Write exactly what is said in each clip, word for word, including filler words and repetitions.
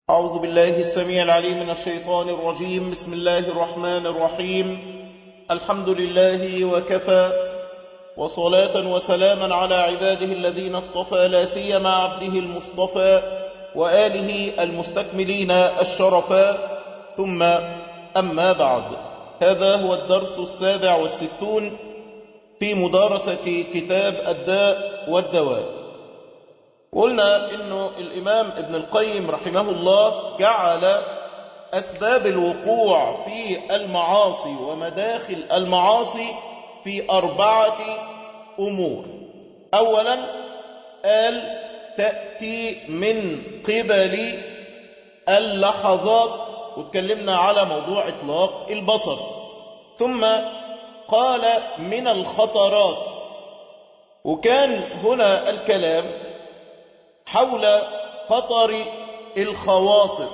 أعوذ بالله السميع العليم من الشيطان الرجيم. بسم الله الرحمن الرحيم. الحمد لله وكفى، وصلاة وسلاما على عباده الذين اصطفى، لا سيما عبده المصطفى وآله المستكملين الشرفا، ثم أما بعد. هذا هو الدرس السابع والستون في مدارسة كتاب الداء والدواء. قلنا إنه الإمام ابن القيم رحمه الله جعل أسباب الوقوع في المعاصي ومداخل المعاصي في أربعة أمور. أولا قال تأتي من قبل اللحظات، وتكلمنا على موضوع إطلاق البصر. ثم قال من الخطرات، وكان هنا الكلام حول خطر الخواطر،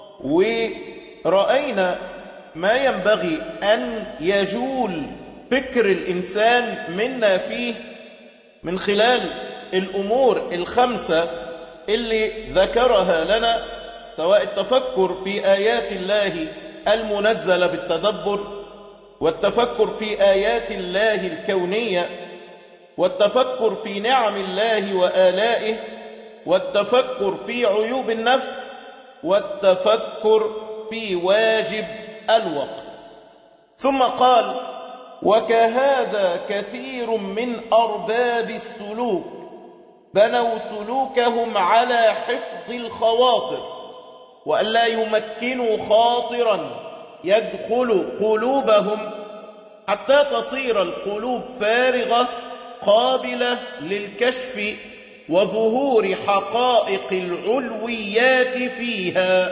ورأينا ما ينبغي أن يجول فكر الإنسان منا فيه من خلال الأمور الخمسة اللي ذكرها لنا، سواء التفكر في آيات الله المنزلة بالتدبر، والتفكر في آيات الله الكونية، والتفكر في نعم الله وآلائه، والتفكر في عيوب النفس، والتفكر في واجب الوقت. ثم قال وكهذا كثير من أرباب السلوك بنوا سلوكهم على حفظ الخواطر، وألا يمكنوا خاطرا يدخل قلوبهم حتى تصير القلوب فارغة قابلة للكشف وظهور حقائق العلويات فيها.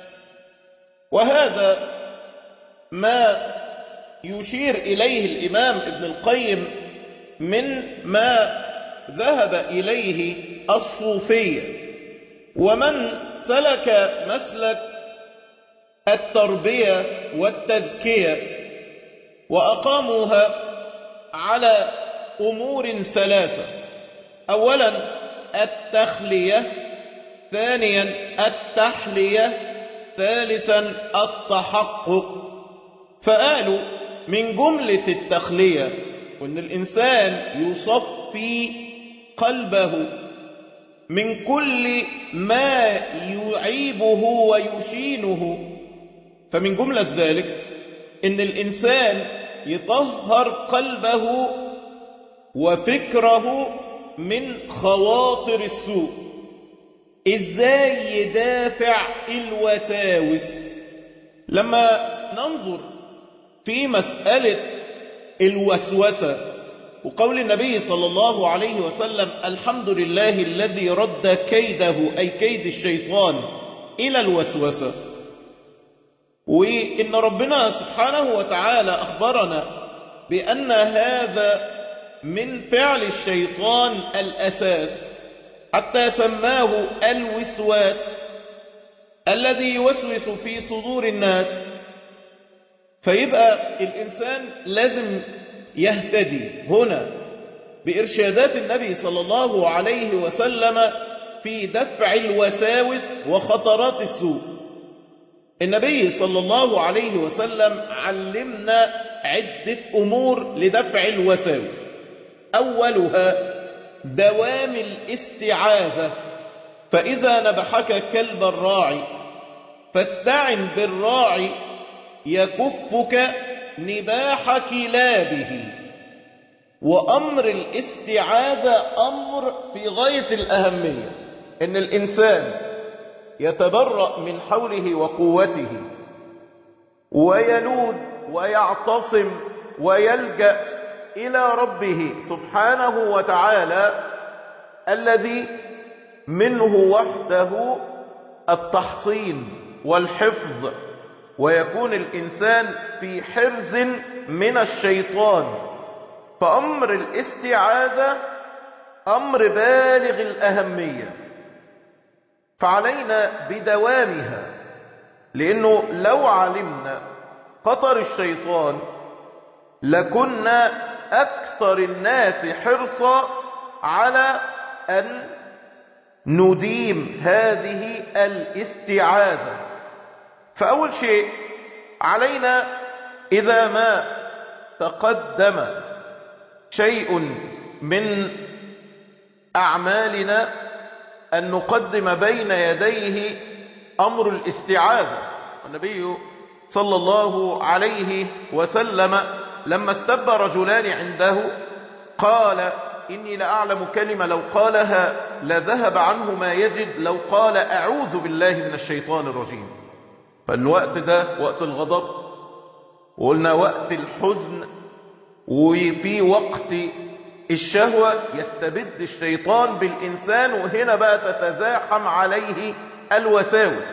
وهذا ما يشير إليه الإمام ابن القيم من ما ذهب إليه الصوفية، ومن سلك مسلك التربية والتزكية وأقاموها على أمور ثلاثة. أولا التخلية، ثانيا التحلية، ثالثا التحقق. فقالوا من جملة التخلية وأن الإنسان يصفي قلبه من كل ما يعيبه ويشينه، فمن جملة ذلك أن الإنسان يطهر قلبه وفكره من خواطر السوء. إزاي يدافع الوساوس؟ لما ننظر في مسألة الوسوسة وقول النبي صلى الله عليه وسلم الحمد لله الذي رد كيده، أي كيد الشيطان، إلى الوسوسة، وإن ربنا سبحانه وتعالى أخبرنا بأن هذا من فعل الشيطان الأساس، حتى سماه الوسواس الذي يوسوس في صدور الناس. فيبقى الإنسان لازم يهتدي هنا بإرشادات النبي صلى الله عليه وسلم في دفع الوساوس وخطرات السوء. النبي صلى الله عليه وسلم علمنا عدة أمور لدفع الوساوس. أولها دوام الاستعاذة، فإذا نبحك كلب الراعي فاستعن بالراعي يكفك نباح كلابه. وأمر الاستعاذة أمر في غاية الأهمية، إن الإنسان يتبرأ من حوله وقوته ويلوذ ويعتصم ويلجأ إلى ربه سبحانه وتعالى الذي منه وحده التحصين والحفظ، ويكون الإنسان في حرز من الشيطان. فأمر الاستعاذة أمر بالغ الأهمية، فعلينا بدوامها، لأنه لو علمنا خطر الشيطان لكنا أكثر الناس حرصا على أن نديم هذه الاستعاذة. فأول شيء علينا إذا ما تقدم شيء من أعمالنا أن نقدم بين يديه أمر الاستعاذة. النبي صلى الله عليه وسلم لما استب رجلان عنده قال إني لأعلم كلمة لو قالها لذهب عنه ما يجد لو قال أعوذ بالله من الشيطان الرجيم. فالوقت ده وقت الغضب، وقلنا وقت الحزن، وفي وقت الشهوة يستبد الشيطان بالإنسان، وهنا بقى تتزاحم عليه الوساوس.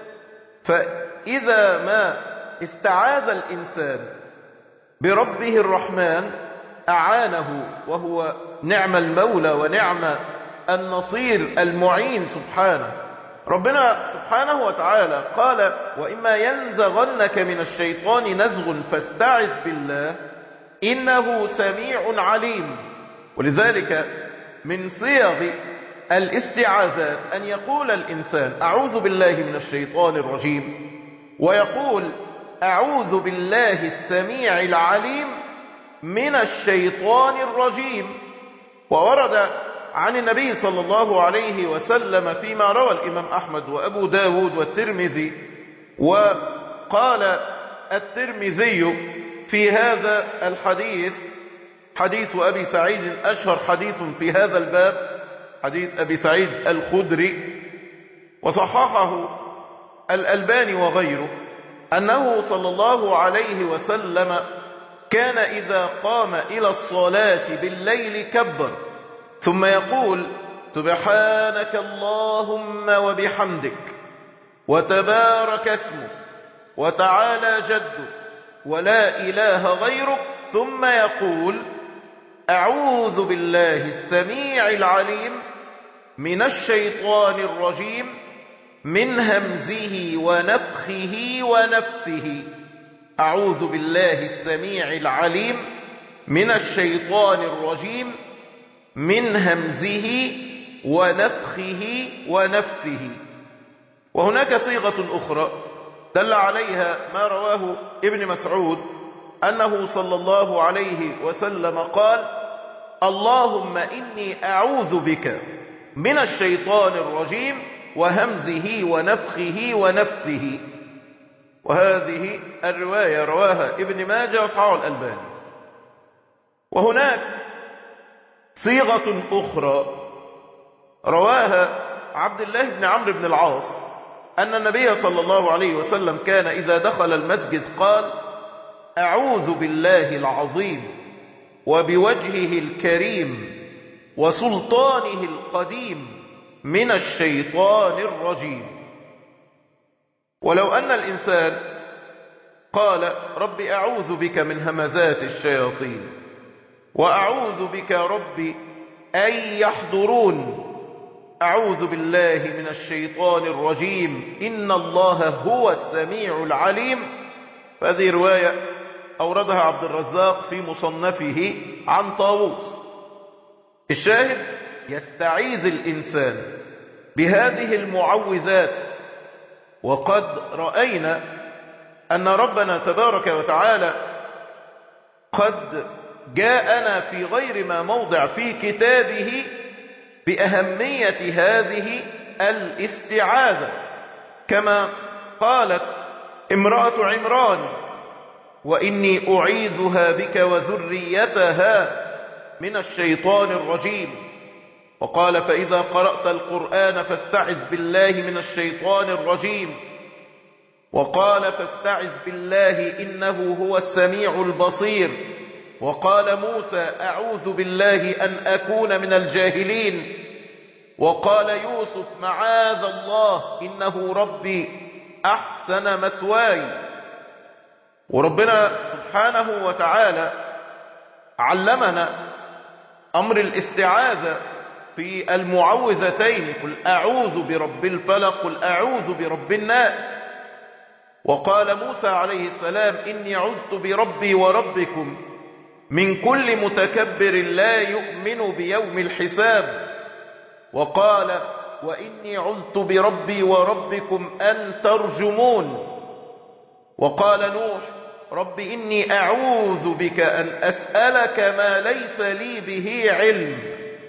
فإذا ما استعاذ الإنسان بربه الرحمن أعانه، وهو نعم المولى ونعم النصير المعين سبحانه. ربنا سبحانه وتعالى قال وإما ينزغنك من الشيطان نزغ فاستعذ بالله إنه سميع عليم. ولذلك من صيغ الاستعاذات أن يقول الإنسان أعوذ بالله من الشيطان الرجيم، ويقول أعوذ بالله السميع العليم من الشيطان الرجيم. وورد عن النبي صلى الله عليه وسلم فيما روى الإمام أحمد وأبو داود والترمذي، وقال الترمذي في هذا الحديث حديث أبي سعيد أشهر حديث في هذا الباب، حديث أبي سعيد الخدري، وصححه الألباني وغيره، أنه صلى الله عليه وسلم كان إذا قام إلى الصلاة بالليل كبر ثم يقول سبحانك اللهم وبحمدك وتبارك اسمك وتعالى جدك ولا إله غيرك، ثم يقول أعوذ بالله السميع العليم من الشيطان الرجيم من همزه ونفخه ونفثه. أعوذ بالله السميع العليم من الشيطان الرجيم من همزه ونفخه ونفثه. وهناك صيغة أخرى دل عليها ما رواه ابن مسعود أنه صلى الله عليه وسلم قال اللهم إني أعوذ بك من الشيطان الرجيم وهمزه ونفخه ونفثه. وهذه الرواية رواها ابن ماجه وصححه الألباني. وهناك صيغة أخرى رواها عبد الله بن عمرو بن العاص أن النبي صلى الله عليه وسلم كان إذا دخل المسجد قال أعوذ بالله العظيم وبوجهه الكريم وسلطانه القديم من الشيطان الرجيم. ولو أن الإنسان قال رب أعوذ بك من همزات الشياطين وأعوذ بك رب أن يحضرون، أعوذ بالله من الشيطان الرجيم إن الله هو السميع العليم، فهذه رواية أوردها عبد الرزاق في مصنفه عن طاووس. الشاهد يستعيذ الإنسان بهذه المعوذات. وقد رأينا أن ربنا تبارك وتعالى قد جاءنا في غير ما موضع في كتابه بأهمية هذه الاستعاذة، كما قالت امرأة عمران وإني أعيذها بك وذريتها من الشيطان الرجيم. وقال فإذا قرأت القرآن فاستعذ بالله من الشيطان الرجيم. وقال فاستعذ بالله إنه هو السميع البصير. وقال موسى أعوذ بالله أن أكون من الجاهلين. وقال يوسف معاذ الله إنه ربي أحسن مثواي. وربنا سبحانه وتعالى علمنا أمر الاستعاذة في المعوذتين، قل أعوذ برب الفلق قل أعوذ برب الناس. وقال موسى عليه السلام إني عذت بربي وربكم من كل متكبر لا يؤمن بيوم الحساب. وقال وإني عذت بربي وربكم أن ترجمون. وقال نوح رب إني أعوذ بك أن أسألك ما ليس لي به علم.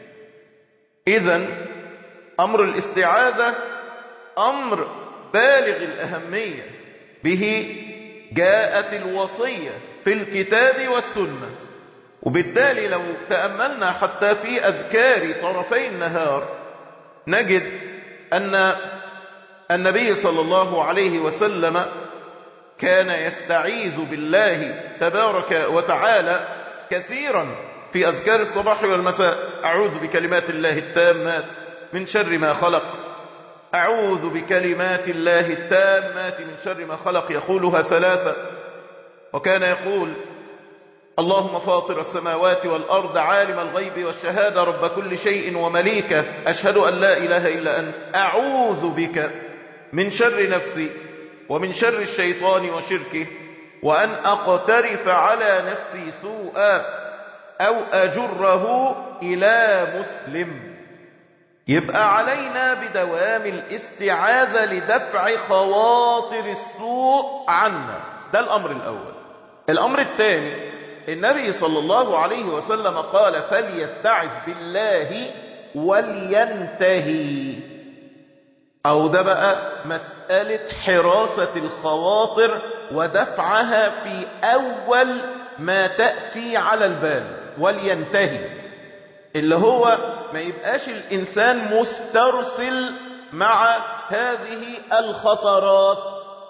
إذن أمر الاستعاذة أمر بالغ الأهمية، به جاءت الوصية في الكتاب والسنة. وبالتالي لو تأملنا حتى في أذكار طرفي النهار نجد أن النبي صلى الله عليه وسلم كان يستعيذ بالله تبارك وتعالى كثيرا في أذكار الصباح والمساء. أعوذ بكلمات الله التامات من شر ما خلق، أعوذ بكلمات الله التامات من شر ما خلق، يقولها ثلاثة. وكان يقول اللهم فاطر السماوات والأرض عالم الغيب والشهادة رب كل شيء ومليكه أشهد أن لا إله إلا أنت أعوذ بك من شر نفسي ومن شر الشيطان وشركه وأن أقترف على نفسي سوءا أو أجره إلى مسلم. يبقى علينا بدوام الاستعاذة لدفع خواطر السوء عنا. ده الأمر الأول. الأمر الثاني، النبي صلى الله عليه وسلم قال فليستعذ بالله ولينتهي. أو ده بقى مسألة حراسة الخواطر ودفعها في أول ما تأتي على البال. ولينتهي اللي هو ما يبقاش الإنسان مسترسل مع هذه الخطرات،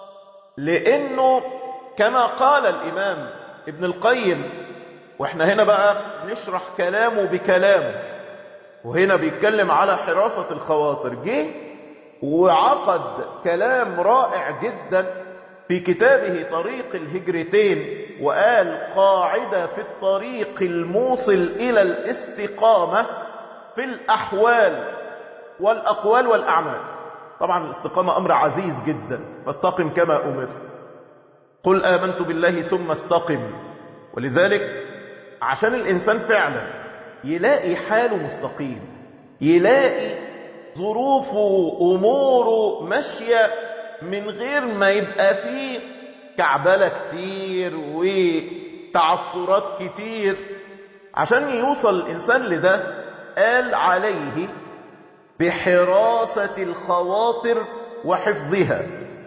لأنه كما قال الإمام ابن القيم، واحنا هنا بقى نشرح كلامه بكلامه، وهنا بيتكلم على حراسة الخواطر، جه وعقد كلام رائع جدا في كتابه طريق الهجرتين، وقال قاعدة في الطريق الموصل إلى الاستقامة في الأحوال والأقوال والأعمال. طبعا الاستقامة أمر عزيز جدا، فاستقم كما أمرت، قل آمنت بالله ثم استقم. ولذلك عشان الإنسان فعلا يلاقي حاله مستقيم، يلاقي ظروفه أموره ماشية من غير ما يبقى فيه كعبلة كتير وتعثرات كتير، عشان يوصل الإنسان لده قال عليه بحراسة الخواطر وحفظها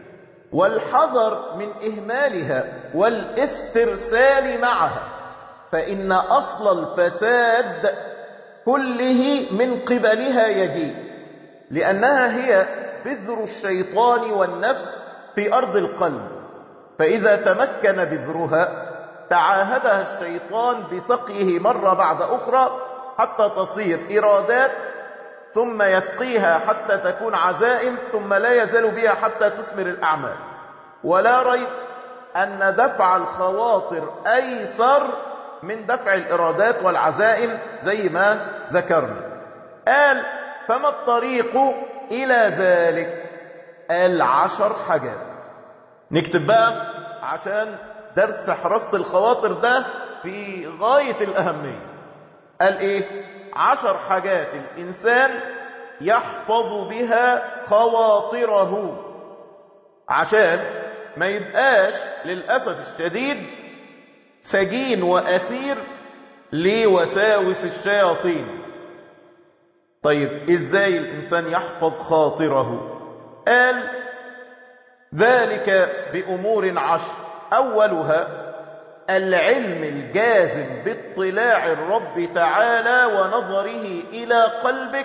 والحذر من إهمالها والاسترسال معها، فإن أصل الفساد كله من قبلها يجيء، لأنها هي بذر الشيطان والنفس في أرض القلب، فإذا تمكن بذرها تعاهدها الشيطان بسقيه مرة بعد أخرى حتى تصير إرادات، ثم يسقيها حتى تكون عزائم، ثم لا يزال بها حتى تثمر الأعمال. ولا ريب أن دفع الخواطر أيسر من دفع الإرادات والعزائم زي ما ذكرنا. قال فما الطريق إلى ذلك؟ قال عشر حاجات. نكتب بقى عشان درس حراسة الخواطر ده في غاية الأهمية. قال إيه؟ عشر حاجات الإنسان يحفظ بها خواطره عشان ما يبقاش للأسف الشديد سجين وأسير لوساوس الشياطين. طيب إزاي الإنسان يحفظ خاطره؟ قال ذلك بأمور عشر. أولها العلم الجازم باطلاع الرب تعالى ونظره إلى قلبك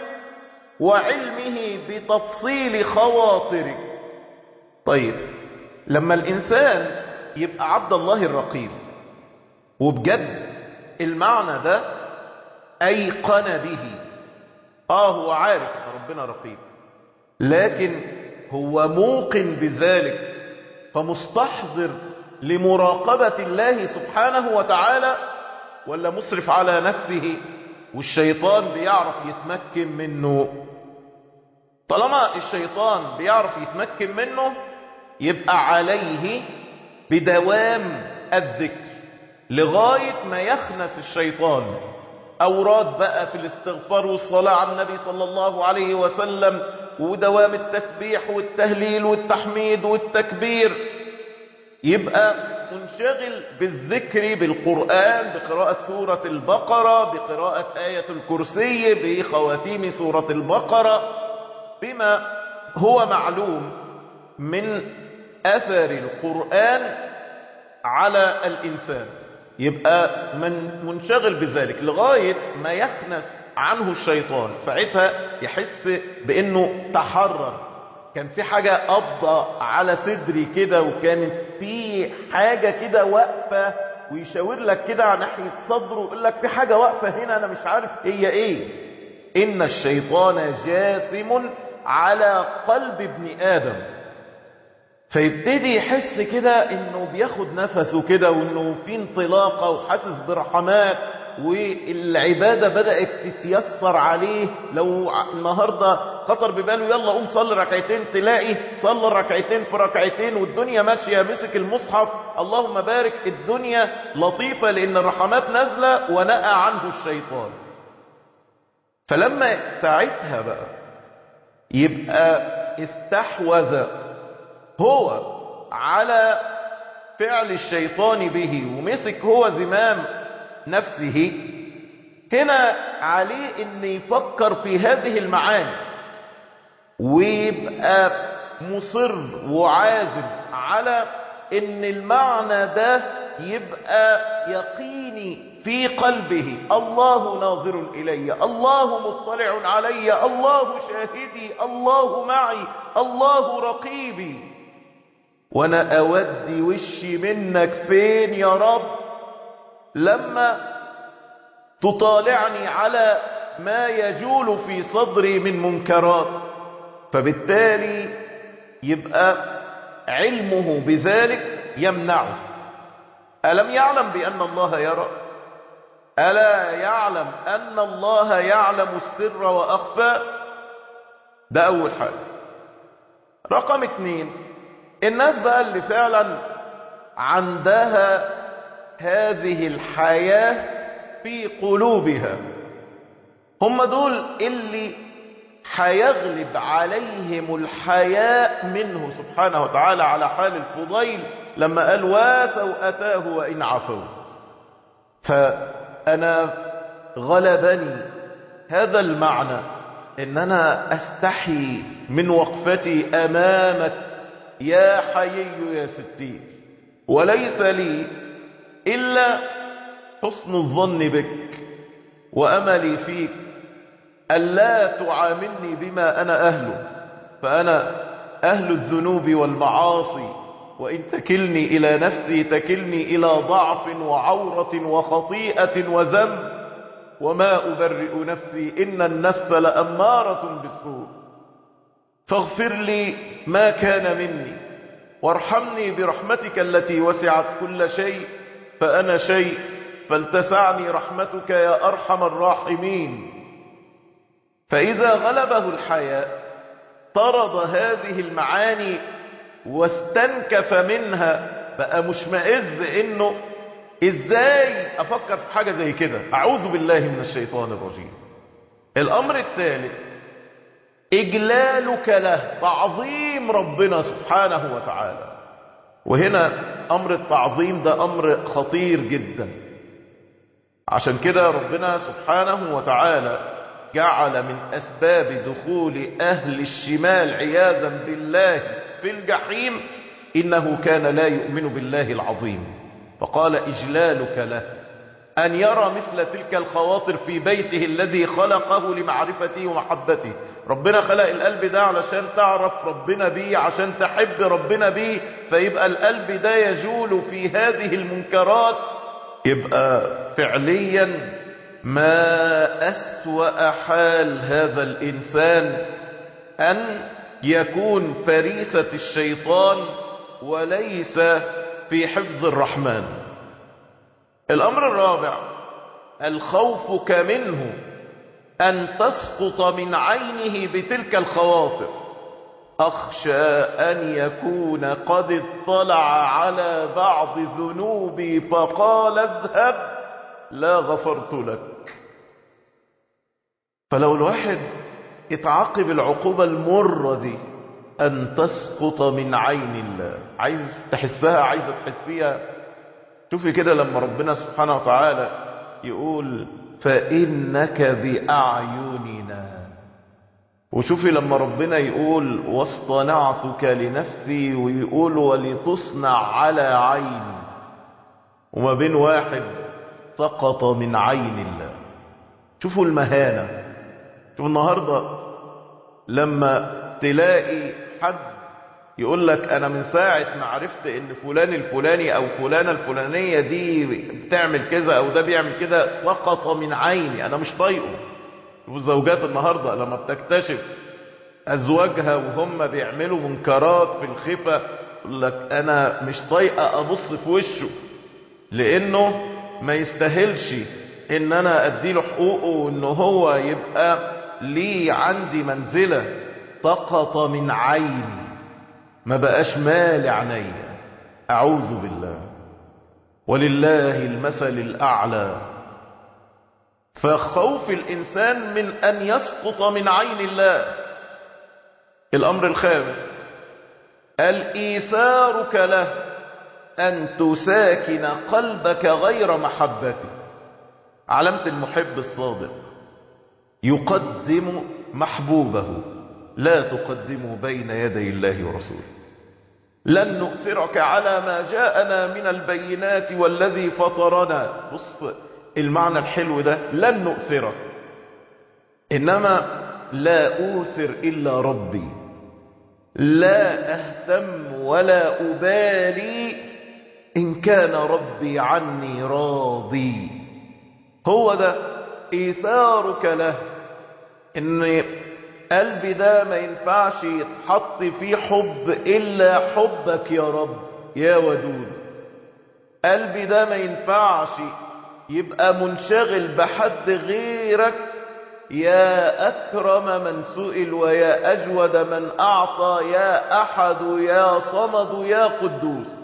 وعلمه بتفصيل خواطرك. طيب لما الإنسان يبقى عبد الله الرقيب، وبجد المعنى ده أيقن به، آه هو عارف أن ربنا رقيب، لكن هو موقن بذلك، فمستحضر لمراقبة الله سبحانه وتعالى، ولا مسرف على نفسه والشيطان بيعرف يتمكن منه؟ طالما الشيطان بيعرف يتمكن منه يبقى عليه بدوام الذكر لغاية ما يخنس الشيطان، أوراد بقى في الاستغفار والصلاة على النبي صلى الله عليه وسلم، ودوام التسبيح والتهليل والتحميد والتكبير، يبقى منشغل بالذكر بالقرآن، بقراءة سورة البقرة، بقراءة آية الكرسي، بخواتيم سورة البقرة، بما هو معلوم من أثر القرآن على الإنسان. يبقى من منشغل بذلك لغاية ما يخنس عنه الشيطان، فعتها يحس بأنه تحرر. كان في حاجة قبضة على صدري كده، وكانت في حاجة كده واقفة، ويشاور لك كده على ناحية صدره ويقول لك في حاجة واقفة هنا أنا مش عارف هي إيه. إن الشيطان جاثم على قلب ابن آدم. فيبتدي يحس كده إنه بياخد نفسه كده، وإنه في انطلاقة وحاسس برحمات، والعبادة بدأت تتيسر عليه. لو النهاردة خطر بباله يلا قوم صلي ركعتين، تلاقي صلى ركعتين في ركعتين والدنيا ماشية، مسك المصحف اللهم بارك، الدنيا لطيفة لأن الرحمات نازلة ونأى عنه الشيطان. فلما ساعتها بقى يبقى استحوذ هو على فعل الشيطان به، ومسك هو زمام نفسه، هنا عليه ان يفكر في هذه المعاني، ويبقى مصر وعازم على ان المعنى ده يبقى يقيني في قلبه. الله ناظر الي، الله مطلع علي، الله شاهدي، الله معي، الله رقيبي، وانا اودي وشي منك فين يا رب لما تطالعني على ما يجول في صدري من منكرات. فبالتالي يبقى علمه بذلك يمنعه. ألم يعلم بأن الله يرى؟ ألا يعلم أن الله يعلم السر وأخفى؟ ده أول حاجة. رقم اتنين، الناس بقى اللي فعلا عندها هذه الحياة في قلوبها، هم دول اللي حيغلب عليهم الحياء منه سبحانه وتعالى، على حال الفضيل لما قال واسوا أتاه وإن عفوت. فأنا غلبني هذا المعنى، إن أنا أستحي من وقفتي أمامك يا حيي يا ستير، وليس لي إلا حسن الظن بك وأملي فيك ألا تعاملني بما أنا أهله، فأنا أهل الذنوب والمعاصي، وإن تكلني إلى نفسي تكلني إلى ضعف وعورة وخطيئة وذنب، وما أبرئ نفسي إن النفس لأمارة بالسوء، فاغفر لي ما كان مني وارحمني برحمتك التي وسعت كل شيء، فأنا شيء فلتسعني رحمتك يا أرحم الراحمين. فإذا غلبه الحياء طرد هذه المعاني واستنكف منها، بقى مشمئز إنه إزاي أفكر في حاجة زي كده، أعوذ بالله من الشيطان الرجيم. الأمر الثالث إجلالك له، تعظيم ربنا سبحانه وتعالى. وهنا أمر التعظيم ده أمر خطير جدا، عشان كده ربنا سبحانه وتعالى جعل من أسباب دخول أهل الشمال عياذا بالله في الجحيم إنه كان لا يؤمن بالله العظيم، فقال إجلالك له أن يرى مثل تلك الخواطر في بيته الذي خلقه لمعرفته ومحبته. ربنا خلق القلب ده علشان تعرف ربنا بيه، عشان تحب ربنا بيه، فيبقى القلب ده يجول في هذه المنكرات. يبقى فعليا ما أسوأ حال هذا الإنسان أن يكون فريسة الشيطان وليس في حفظ الرحمن. الأمر الرابع الخوفك منه أن تسقط من عينه بتلك الخواطر. أخشى أن يكون قد اطلع على بعض ذنوبي فقال اذهب لا غفرت لك. فلو الواحد اتعاقب العقوبة المرة دي أن تسقط من عين الله، عايز تحسها، عايزة تحسيها. شوفي كده لما ربنا سبحانه وتعالى يقول فإنك بأعيننا، وشوفي لما ربنا يقول واصطنعتك لنفسي، ويقول ولتصنع على عيني، وما بين واحد سقط من عين الله. شوفوا المهانة. شوفوا النهاردة لما تلاقي حد يقول لك انا من ساعة ما عرفت ان فلان الفلاني او فلانة الفلانية دي بتعمل كذا او ده بيعمل كده سقط من عيني، انا مش طايقه. والزوجات النهاردة لما بتكتشف ازواجها وهم بيعملوا منكرات في الخفة يقول لك انا مش طايقة ابص في وشه، لانه ما يستاهلش ان انا اديله حقوقه وانه هو يبقى لي عندي منزلة. سقط من عيني، ما بقاش مال عينيا. اعوذ بالله، ولله المثل الاعلى. فخوف الانسان من ان يسقط من عين الله. الامر الخامس الايثارك له، ان تساكن قلبك غير محبته. علامة المحب الصادق يقدم محبوبه، لا تقدمه بين يدي الله ورسوله. لن نؤثرك على ما جاءنا من البينات والذي فطرنا. بص المعنى الحلو ده، لن نؤثرك، إنما لا أوثر إلا ربي، لا أهتم ولا أبالي إن كان ربي عني راضي. هو ده إيثارك له، إن قلبي ده ما ينفعش يتحط فيه حب إلا حبك يا رب يا ودود. قلبي ده ما ينفعش يبقى منشغل بحد غيرك يا أكرم من سئل ويا أجود من أعطى يا أحد يا صمد يا قدوس.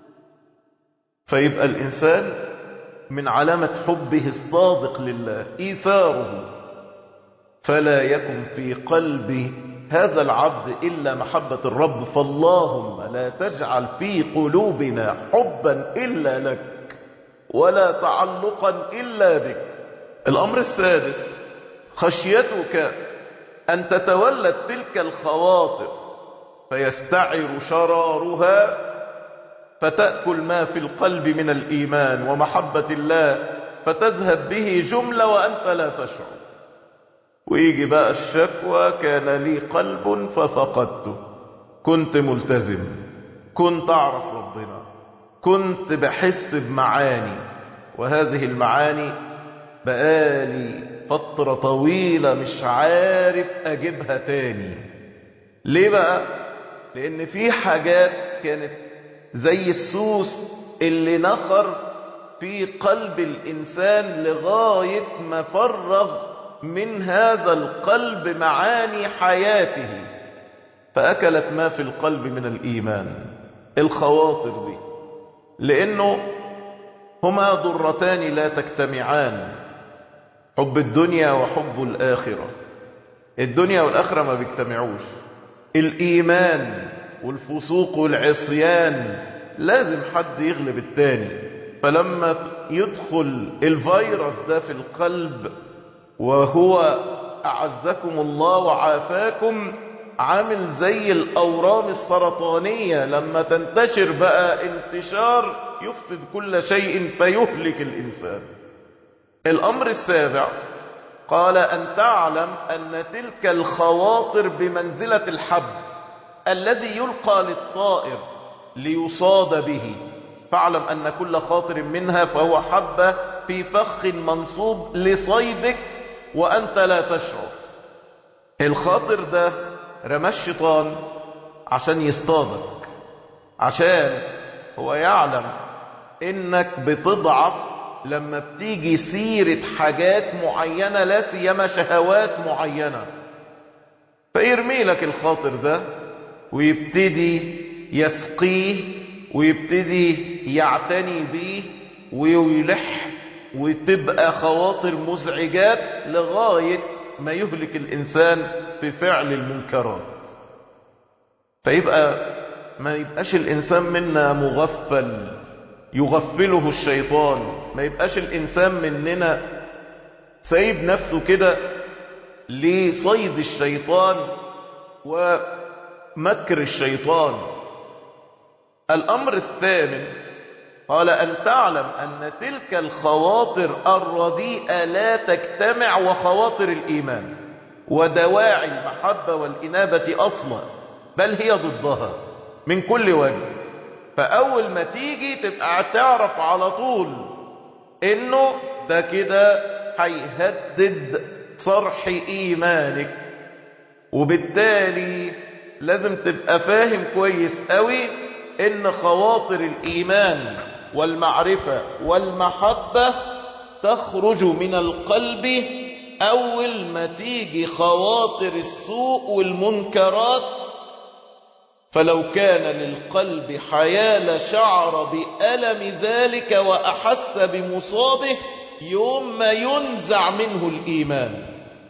فيبقى الإنسان من علامة حبه الصادق لله إيثاره، فلا يكن في قلب هذا العبد إلا محبة الرب. فاللهم لا تجعل في قلوبنا حبا إلا لك ولا تعلقا إلا بك. الأمر السادس خشيتك أن تتولد تلك الخواطر فيستعر شرارها فتأكل ما في القلب من الإيمان ومحبة الله، فتذهب به جملة وأنت لا تشعر. ويجي بقى الشكوى كان لي قلب ففقدته، كنت ملتزم، كنت أعرف ربنا، كنت بحس بمعاني، وهذه المعاني بقالي فترة طويلة مش عارف أجيبها تاني. ليه بقى؟ لأن في حاجات كانت زي السوس اللي نخر في قلب الإنسان لغاية ما فرغ من هذا القلب معاني حياته، فأكلت ما في القلب من الإيمان. الخواطر دي لأنه هما ضرتان لا تجتمعان، حب الدنيا وحب الآخرة. الدنيا والآخرة ما بيجتمعوش. الإيمان والفسوق والعصيان لازم حد يغلب التاني. فلما يدخل الفيروس ده في القلب وهو أعزكم الله وعافاكم عامل زي الأورام السرطانية، لما تنتشر بقى انتشار يفسد كل شيء فيهلك الإنسان. الأمر السابع قال أن تعلم أن تلك الخواطر بمنزلة الحب الذي يلقى للطائر ليصاد به، فاعلم أن كل خاطر منها فهو حبة في فخ منصوب لصيدك وأنت لا تشعر. الخاطر ده رمى الشيطان عشان يصطادك، عشان هو يعلم إنك بتضعف لما بتيجي سيرة حاجات معينة، لا سيما شهوات معينة، فيرمي لك الخاطر ده ويبتدي يسقيه ويبتدي يعتني بيه ويلح، وتبقى خواطر مزعجات لغاية ما يهلك الإنسان في فعل المنكرات. فيبقى ما يبقاش الإنسان منا مغفل يغفله الشيطان، ما يبقاش الإنسان مننا سايب نفسه كده لصيد الشيطان ومكر الشيطان. الأمر الثامن قال أن تعلم أن تلك الخواطر الرديئة لا تجتمع وخواطر الإيمان ودواعي المحبة والإنابة أصلا، بل هي ضدها من كل وجه. فأول ما تيجي تبقى تعرف على طول إنه ده كده هيهدد صرح إيمانك، وبالتالي لازم تبقى فاهم كويس قوي إن خواطر الإيمان والمعرفة والمحبة تخرج من القلب أول ما تيجي خواطر السوء والمنكرات. فلو كان للقلب حيال شعر بألم ذلك وأحس بمصابه يوم ما ينزع منه الإيمان.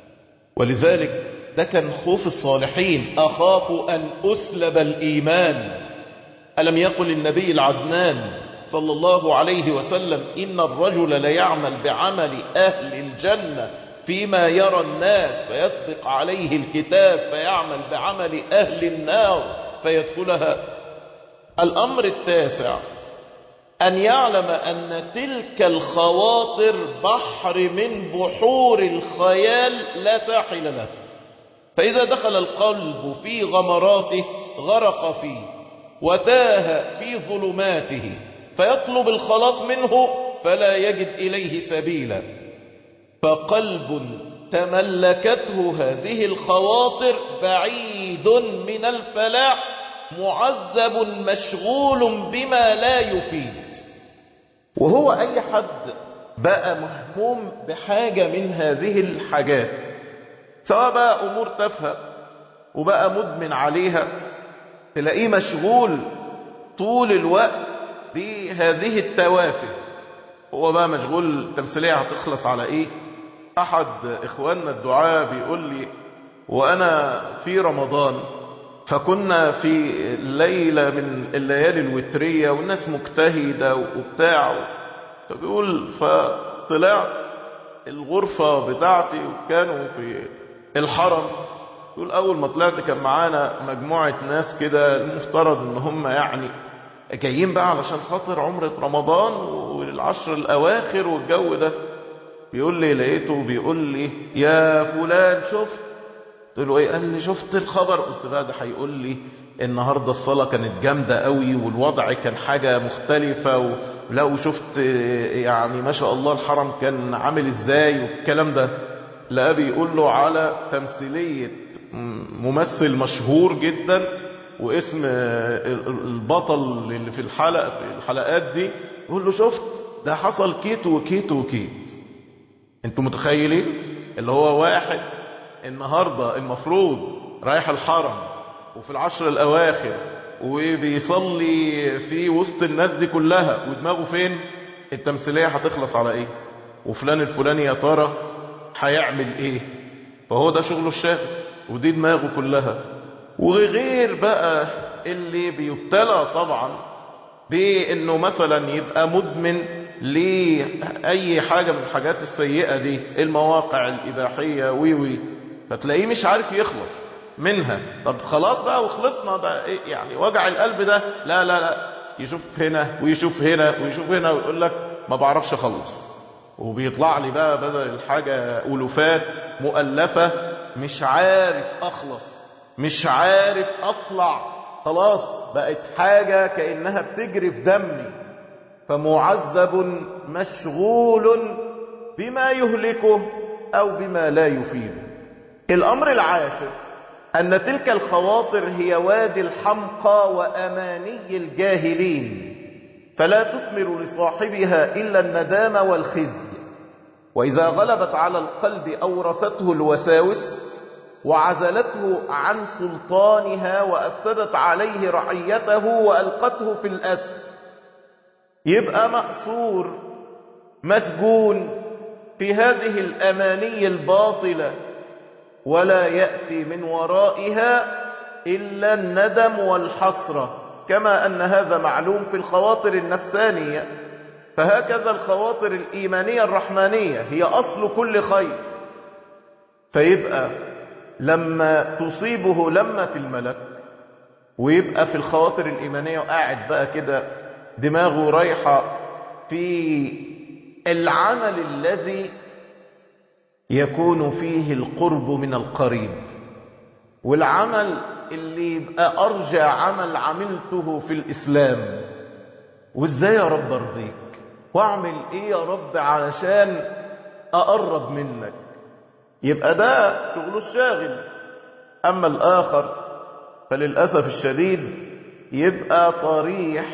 ولذلك ده كان خوف الصالحين: أخاف أن أسلب الإيمان. ألم يقل النبي العدنان صلى الله عليه وسلم: إن الرجل ليعمل بعمل أهل الجنة فيما يرى الناس فيسبق عليه الكتاب فيعمل بعمل أهل النار فيدخلها. الأمر التاسع أن يعلم أن تلك الخواطر بحر من بحور الخيال لا ساحل له، فإذا دخل القلب في غمراته غرق فيه وتاه في ظلماته، فيطلب الخلاص منه فلا يجد إليه سبيلا. فقلب تملكته هذه الخواطر بعيد من الفلاح، معذب مشغول بما لا يفيد. وهو أي حد بقى مهموم بحاجة من هذه الحاجات، سواء بقى أمور تافهة وبقى مدمن عليها، تلاقيه مشغول طول الوقت بهذه التوافه. هو بقى مشغول التمثيلية هتخلص على ايه. احد اخواننا الدعاء بيقول لي: وانا في رمضان فكنا في ليلة من الليالي الوترية والناس مجتهدة وبتاع، فبيقول فطلعت الغرفة بتاعتي وكانوا في الحرم. يقول اول ما طلعت كان معانا مجموعة ناس كده المفترض ان هم يعني جايين بقى علشان خاطر عمرة رمضان والعشر الاواخر والجو ده. بيقول لي لقيته بيقول لي: يا فلان شفت؟ قلت له ايه؟ قال لي: شفت الخبر؟ قلت بقى ده هيقول لي النهارده الصلاة كانت جامدة قوي والوضع كان حاجة مختلفة، ولا وشفت يعني ما شاء الله الحرم كان عامل ازاي والكلام ده. لا بيقول له على تمثيلية ممثل مشهور جدا واسم البطل اللي في الحلقة في الحلقات دي، يقول له: شفت ده حصل كيت وكيت وكيت. انتوا متخيلين اللي هو واحد النهاردة المفروض رايح الحرم وفي العشر الأواخر وبيصلي في وسط الناس دي كلها، ودماغه فين؟ التمثيلية هتخلص على ايه؟ وفلان الفلاني يا ترى هيعمل ايه؟ فهو ده شغله الشاغل ودي دماغه كلها. وغير بقى اللي بيبتلى طبعا بانه مثلا يبقى مدمن لأي حاجة من الحاجات السيئة دي، المواقع الإباحية ويوي، فتلاقيه مش عارف يخلص منها. طب خلاص بقى وخلصنا ده إيه يعني وجع القلب ده؟ لا لا لا، يشوف هنا ويشوف هنا ويشوف هنا ويقول لك ما بعرفش اخلص، وبيطلع لي بقى بدل الحاجة ألوفات مؤلفة، مش عارف أخلص، مش عارف أطلع، خلاص بقت حاجة كأنها بتجري في دمي. فمعذب مشغول بما يهلكه أو بما لا يفيده. الأمر العاشر أن تلك الخواطر هي وادي الحمقى وأماني الجاهلين، فلا تثمر لصاحبها إلا الندامة والخزي، وإذا غلبت على القلب أورثته الوساوس وعزلته عن سلطانها وأفسدت عليه رعيته وألقته في الأسر، يبقى مأسور مسجون في هذه الأماني الباطلة ولا يأتي من ورائها إلا الندم والحسرة، كما أن هذا معلوم في الخواطر النفسانية. فهكذا الخواطر الإيمانية الرحمانية هي أصل كل خير. فيبقى لما تصيبه لمة الملك ويبقى في الخواطر الإيمانية وقاعد بقى كده دماغه رايحة في العمل الذي يكون فيه القرب من القريب، والعمل اللي يبقى أرجى عمل عملته في الإسلام، وإزاي يا رب أرضيك وأعمل إيه يا رب علشان أقرب منك، يبقى ده شغله الشاغل. أما الآخر فللأسف الشديد يبقى طريح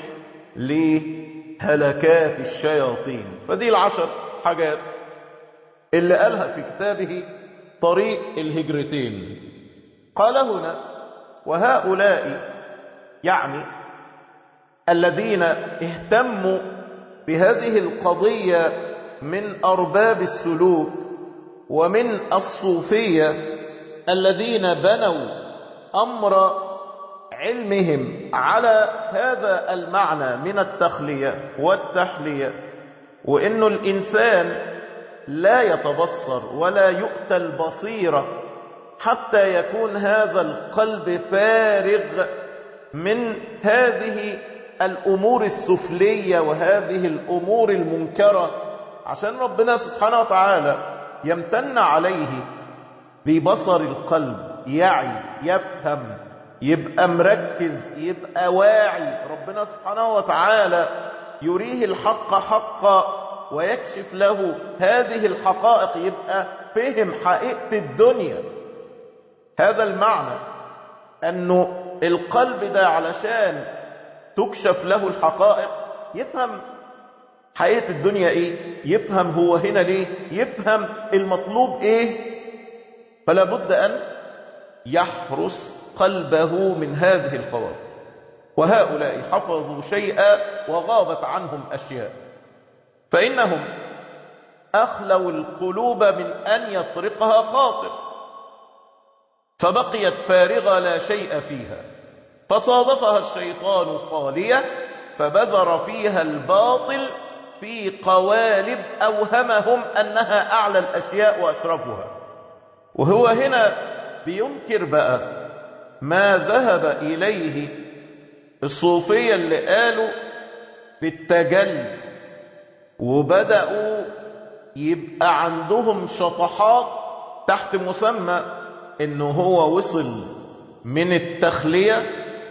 لهلكات الشياطين. فدي العشر حاجات اللي قالها في كتابه طريق الهجرتين. قال هنا: وهؤلاء يعني الذين اهتموا بهذه القضية من أرباب السلوك ومن الصوفية الذين بنوا أمر علمهم على هذا المعنى من التخلية والتحلية، وإنه الإنسان لا يتبصر ولا يؤتى البصيرة حتى يكون هذا القلب فارغ من هذه الأمور السفلية وهذه الأمور المنكرة، عشان ربنا سبحانه وتعالى يمتن عليه ببصر القلب، يعي يفهم يبقى مركز يبقى واعي. ربنا سبحانه وتعالى يريه الحق حقا ويكشف له هذه الحقائق، يبقى فهم حقيقة الدنيا. هذا المعنى أنه القلب ده علشان تكشف له الحقائق يفهم حقيقة الدنيا ايه، يفهم هو هنا ليه، يفهم المطلوب ايه. فلا بد أن يحرس قلبه من هذه الخواطر. وهؤلاء حفظوا شيئا وغابت عنهم أشياء، فإنهم أخلوا القلوب من أن يطرقها خاطر، فبقيت فارغة لا شيء فيها، فصادفها الشيطان خالية فبذر فيها الباطل في قوالب أوهمهم أنها أعلى الأشياء وأشرفها. وهو هنا بينكر بقى ما ذهب إليه الصوفية اللي قالوا بالتجلي، وبدأوا يبقى عندهم شطحات تحت مسمى إنه هو وصل من التخلية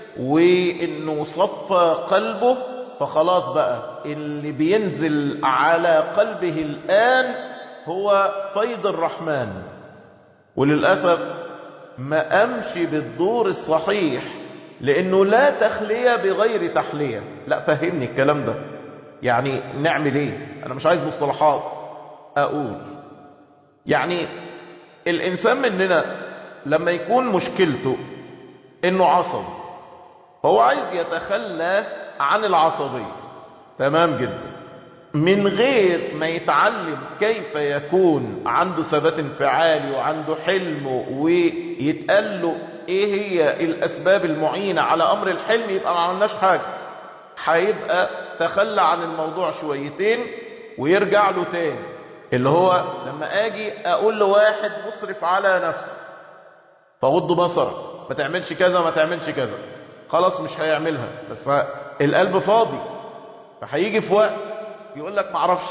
وإنه صفى قلبه، فخلاص بقى اللي بينزل على قلبه الآن هو فيض الرحمن. وللأسف ما أمشي بالدور الصحيح، لأنه لا تخلية بغير تحلية. لا، فهمني الكلام ده، يعني نعمل ايه؟ أنا مش عايز مصطلحات أقول. يعني الإنسان مننا لما يكون مشكلته إنه عصبي، فهو عايز يتخلى عن العصبية، تمام جدا، من غير ما يتعلم كيف يكون عنده ثبات انفعالي وعنده حلم ويتقال له ايه هي الاسباب المعينة على امر الحلم، يبقى ما عملناش حاجة. هيبقى تخلى عن الموضوع شويتين ويرجع له تاني، اللي هو لما اجي اقول لواحد مصرف على نفسه فغض بصرك، ما تعملش كذا ما تعملش كذا، خلاص مش هيعملها، بس القلب فاضي. فهيجي في وقت يقول لك معرفش،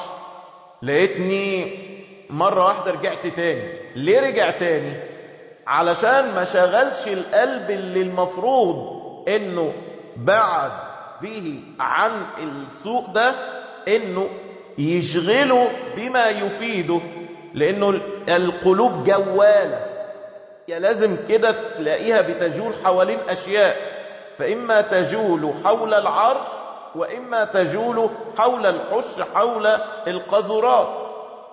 لقيتني مرة واحدة رجعت تاني. ليه رجع تاني؟ علشان ما شغلش القلب اللي المفروض انه بعد به عن السوء ده، انه يشغله بما يفيده، لانه القلوب جوالة، يا لازم كده تلاقيها بتجول حوالين اشياء، فاما تجول حول العرش وإما تجول حول الحش حول القذرات.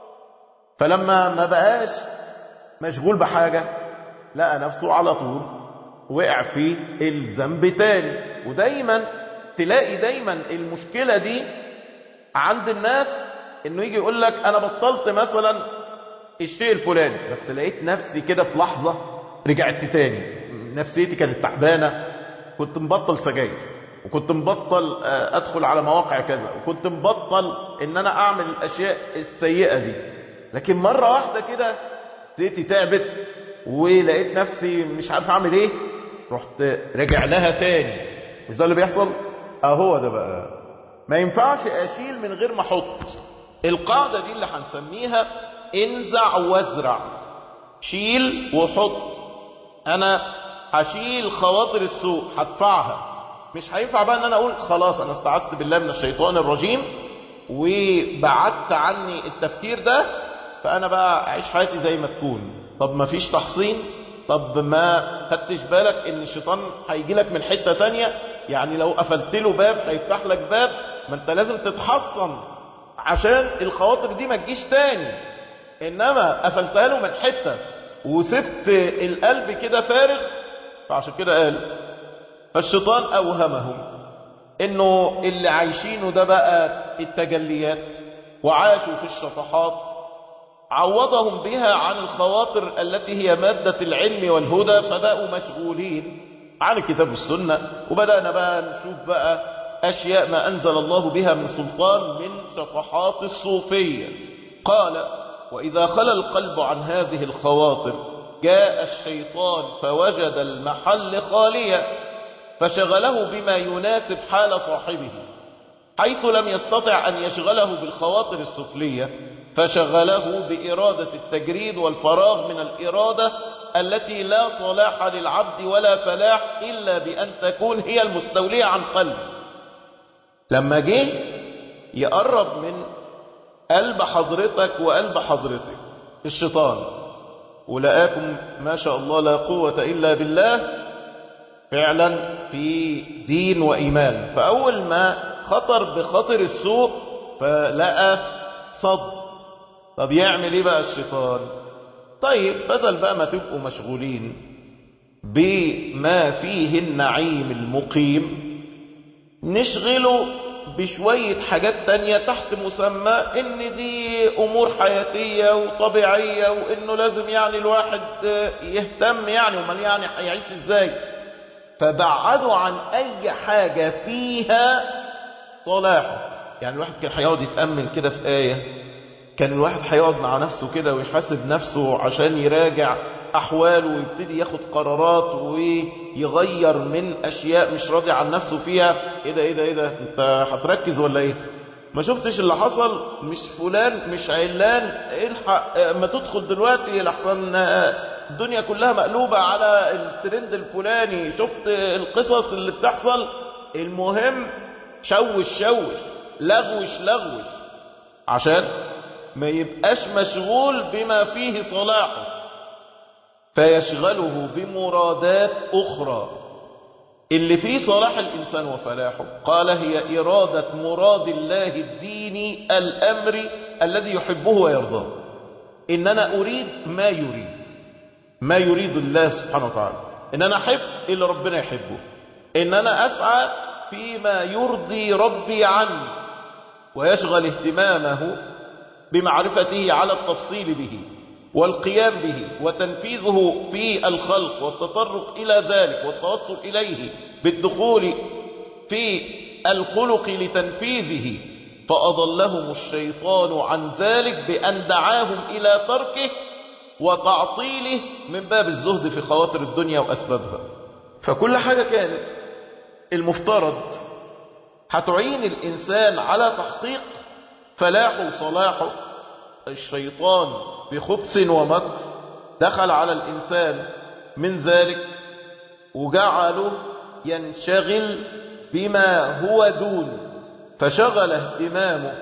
فلما ما بقاش مشغول بحاجة لقى نفسه على طول وقع في الذنب تاني. ودايما تلاقي دايما المشكلة دي عند الناس، انه يجي يقول لك انا بطلت مثلا الشيء الفلاني، بس لقيت نفسي كده في لحظة رجعت تاني، نفسيتي كانت تعبانة، كنت مبطل سجاير، وكنت مبطل ادخل على مواقع كذا، وكنت مبطل ان انا اعمل الاشياء السيئة دي، لكن مرة واحدة كده نفسيتي تعبت ولقيت نفسي مش عارف اعمل ايه، رحت رجع لها تاني. مش ده اللي بيحصل؟ اهو ده بقى، ما ينفعش اشيل من غير ما احط. القاعدة دي اللي هنسميها انزع وازرع، شيل وحط. انا هشيل خواطر السوء، هدفعها. مش هينفع بقى ان انا اقول خلاص انا استعذت بالله من الشيطان الرجيم وبعدت عني التفكير ده، فانا بقى اعيش حياتي زي ما تكون. طب ما فيش تحصين؟ طب ما خدتش بالك ان الشيطان هيجي لك من حتة تانية؟ يعني لو قفلت له باب هيفتح لك باب، ما انت لازم تتحصن عشان الخواطر دي ما تجيش تاني. انما قفلتها له من حتة وسبت القلب كده فارغ، فعشان كده قال فالشيطان اوهمهم انه اللي عايشينه ده بقى التجليات وعاشوا في الشطحات، عوضهم بها عن الخواطر التي هي مادة العلم والهدى، فبقوا مشغولين عن الكتاب والسنة. وبدأنا بقى نشوف بقى أشياء ما أنزل الله بها من سلطان من شطحات الصوفية. قال وإذا خلى القلب عن هذه الخواطر جاء الشيطان فوجد المحل خاليا فشغله بما يناسب حال صاحبه، حيث لم يستطع أن يشغله بالخواطر السفلية فشغله بإرادة التجريد والفراغ من الإرادة التي لا صلاح للعبد ولا فلاح إلا بأن تكون هي المستولية عن قلبه. لما جه يقرب من قلب حضرتك وقلب حضرتك الشيطان ولقاكم ما شاء الله لا قوة إلا بالله فعلا في دين وإيمان، فأول ما خطر بخطر السوء فلقى صد. طب يعمل ايه بقى الشيطان؟ طيب بدل بقى ما تبقوا مشغولين بما فيه النعيم المقيم، نشغله بشوية حاجات تانية تحت مسمى ان دي امور حياتية وطبيعية، وانه لازم يعني الواحد يهتم، يعني ومن يعني هيعيش ازاي. فبعدوا عن اي حاجة فيها صلاحه. يعني الواحد كان هيقعد يتأمل كده في آية، كان الواحد هيقعد مع نفسه كده ويحاسب نفسه عشان يراجع أحواله ويبتدي ياخد قرارات ويغير من أشياء مش راضي عن نفسه فيها. إيه ده إيه ده إيه ده أنت هتركز ولا إيه؟ ما شفتش اللي حصل؟ مش فلان مش علان، الحق ما تدخل دلوقتي لحسن الدنيا كلها مقلوبة على الترند الفلاني، شفت القصص اللي بتحصل؟ المهم شوش شوش لغوش لغوش عشان ما يبقاش مشغول بما فيه صلاحه، فيشغله بمرادات أخرى اللي فيه صلاح الإنسان وفلاحه. قال هي إرادة مراد الله الديني الأمر الذي يحبه ويرضاه، إن أنا أريد ما يريد ما يريد الله سبحانه وتعالى، إن أنا أحب اللي ربنا يحبه، إن أنا أسعى فيما يرضي ربي عني، ويشغل اهتمامه بمعرفته على التفصيل به والقيام به وتنفيذه في الخلق والتطرق إلى ذلك والتوصل إليه بالدخول في الخلق لتنفيذه. فأضلهم الشيطان عن ذلك بأن دعاهم إلى تركه وتعطيله من باب الزهد في خواطر الدنيا وأسبابها. فكل حاجة كانت المفترض هتعين الإنسان على تحقيق فلاحه وصلاحه، الشيطان بخبث ومكر دخل على الإنسان من ذلك وجعله ينشغل بما هو دون، فشغل اهتمامه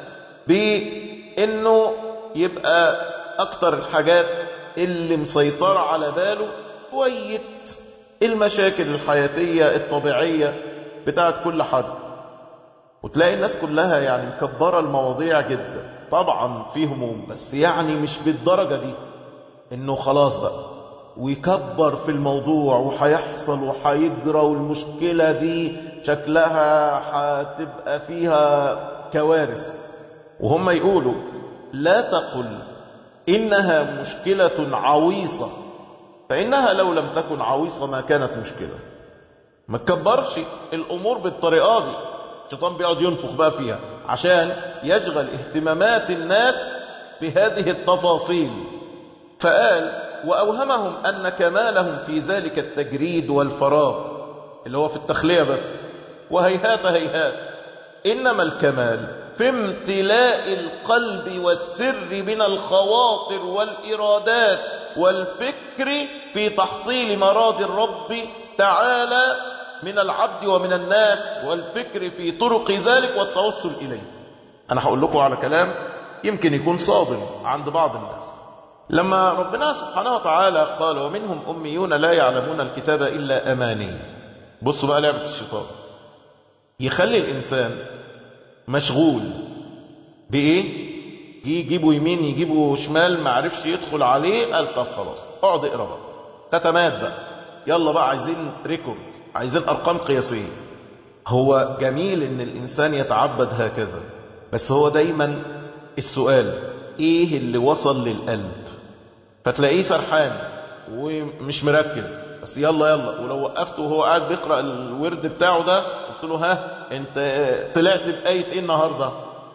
بأنه يبقى أكتر الحاجات اللي مسيطرة على باله شوية المشاكل الحياتية الطبيعية بتاعت كل حد. وتلاقي الناس كلها يعني مكبرة المواضيع جدا، طبعا في هموم بس يعني مش بالدرجة دي انه خلاص بقى ويكبر في الموضوع وهيحصل وهيجرى والمشكلة دي شكلها هتبقى فيها كوارث. وهم يقولوا لا تقل إنها مشكلة عويصة، فإنها لو لم تكن عويصة ما كانت مشكلة. ما تكبرش الأمور بالطريقة دي. الشيطان بيقعد ينفخ بقى فيها عشان يشغل اهتمامات الناس بهذه التفاصيل. فقال وأوهمهم أن كمالهم في ذلك التجريد والفراغ اللي هو في التخلية بس، وهيهات هيهات، إنما الكمال في امتلاء القلب والسر من الخواطر والإرادات والفكر في تحصيل مراد الرب تعالى من العبد ومن الناس، والفكر في طرق ذلك والتوصل إليه. أنا هقول لكم على كلام يمكن يكون صادم عند بعض الناس. لما ربنا سبحانه وتعالى قال ومنهم أميون لا يعلمون الكتاب إلا أماني، بصوا بقى لعبة الشيطان، يخلي الإنسان مشغول بإيه؟ يجيبوا يمين يجيبوا شمال، ما عرفش يدخل عليه، قال طب خلاص اقعد اقرا بقى، تتمات بقى، يلا بقى عايزين ريكورد، عايزين أرقام قياسية. هو جميل إن الإنسان يتعبد هكذا، بس هو دايما السؤال إيه اللي وصل للقلب؟ فتلاقيه سرحان ومش مركز، بس يلا يلا. ولو وقفته وهو قاعد بيقرأ الورد بتاعه ده قلت له ها انت طلعت بآية ايه النهاردة؟